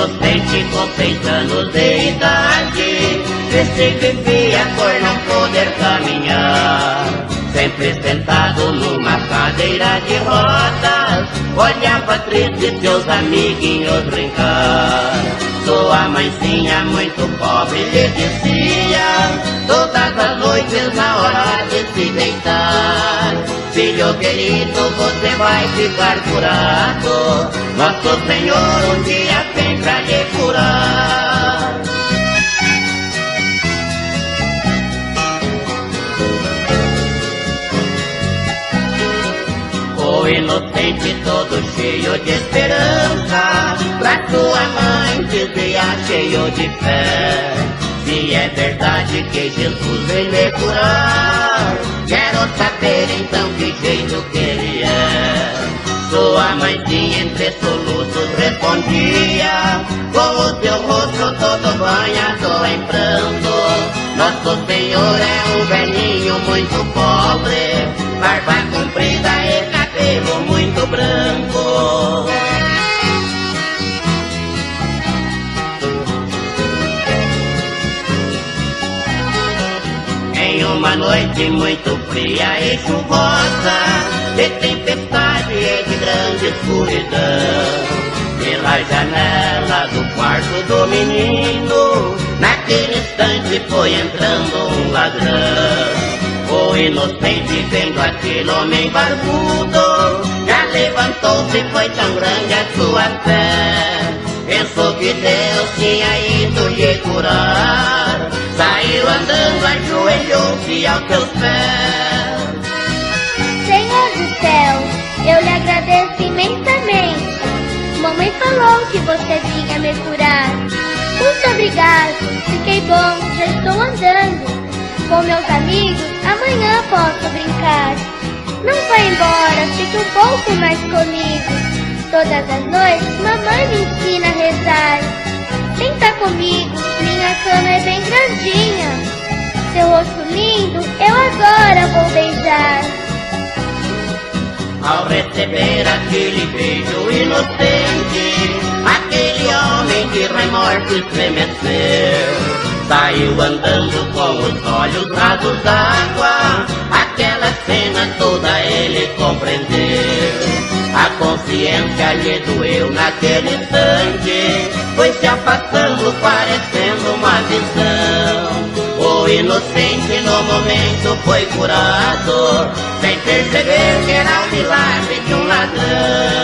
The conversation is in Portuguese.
inocente com 6 anos de idade, triste que via por não poder caminhar, sempre sentado numa cadeira de rodas, olhava triste seus amiguinhos brincar. Sua mãezinha muito pobre lhe dizia, todas as noites na hora de se deitar: filho querido, você vai ficar curado, nosso Senhor um dia vem pra lhe curar. O inocente todo cheio de esperança, pra sua mãe dizia cheio de fé: se é verdade que Jesus vem me curar, quero saber então que jeito que ele é. Sua mãezinha entre soluços respondia, com o seu rosto todo banhado em pranto: nosso Senhor é um velhinho muito pobre, barba comprida e cabelo muito branco. Em uma noite muito fria e chuvosa, de tempestade e de grande escuridão, pela janela do quarto do menino, naquele instante foi entrando um ladrão. O inocente vendo aquele homem barbudo, já levantou-se e foi tão grande a sua fé, pensou que Deus tinha ido lhe curar, saiu andando, ajoelhou-se aos seus pés. Senhor do céu, eu lhe agradeço imensamente. Mamãe falou que você vinha me curar. Muito obrigado, fiquei bom, já estou andando. Com meus amigos, amanhã posso brincar. Não vá embora, fique um pouco mais comigo. Todas as noites, mamãe me ensina a rezar. Senta comigo, minha cama é bem grandinha. Seu rosto lindo, eu agora vou beijar. Ao receber aquele beijo inocente, aquele homem de remorso estremeceu, saiu andando com os olhos rasos d'água, aquela cena toda ele compreendeu. A consciência lhe doeu naquele instante, foi se afastando parecendo uma visão. O inocente no momento foi curado, sem perceber que era o milagre de um ladrão.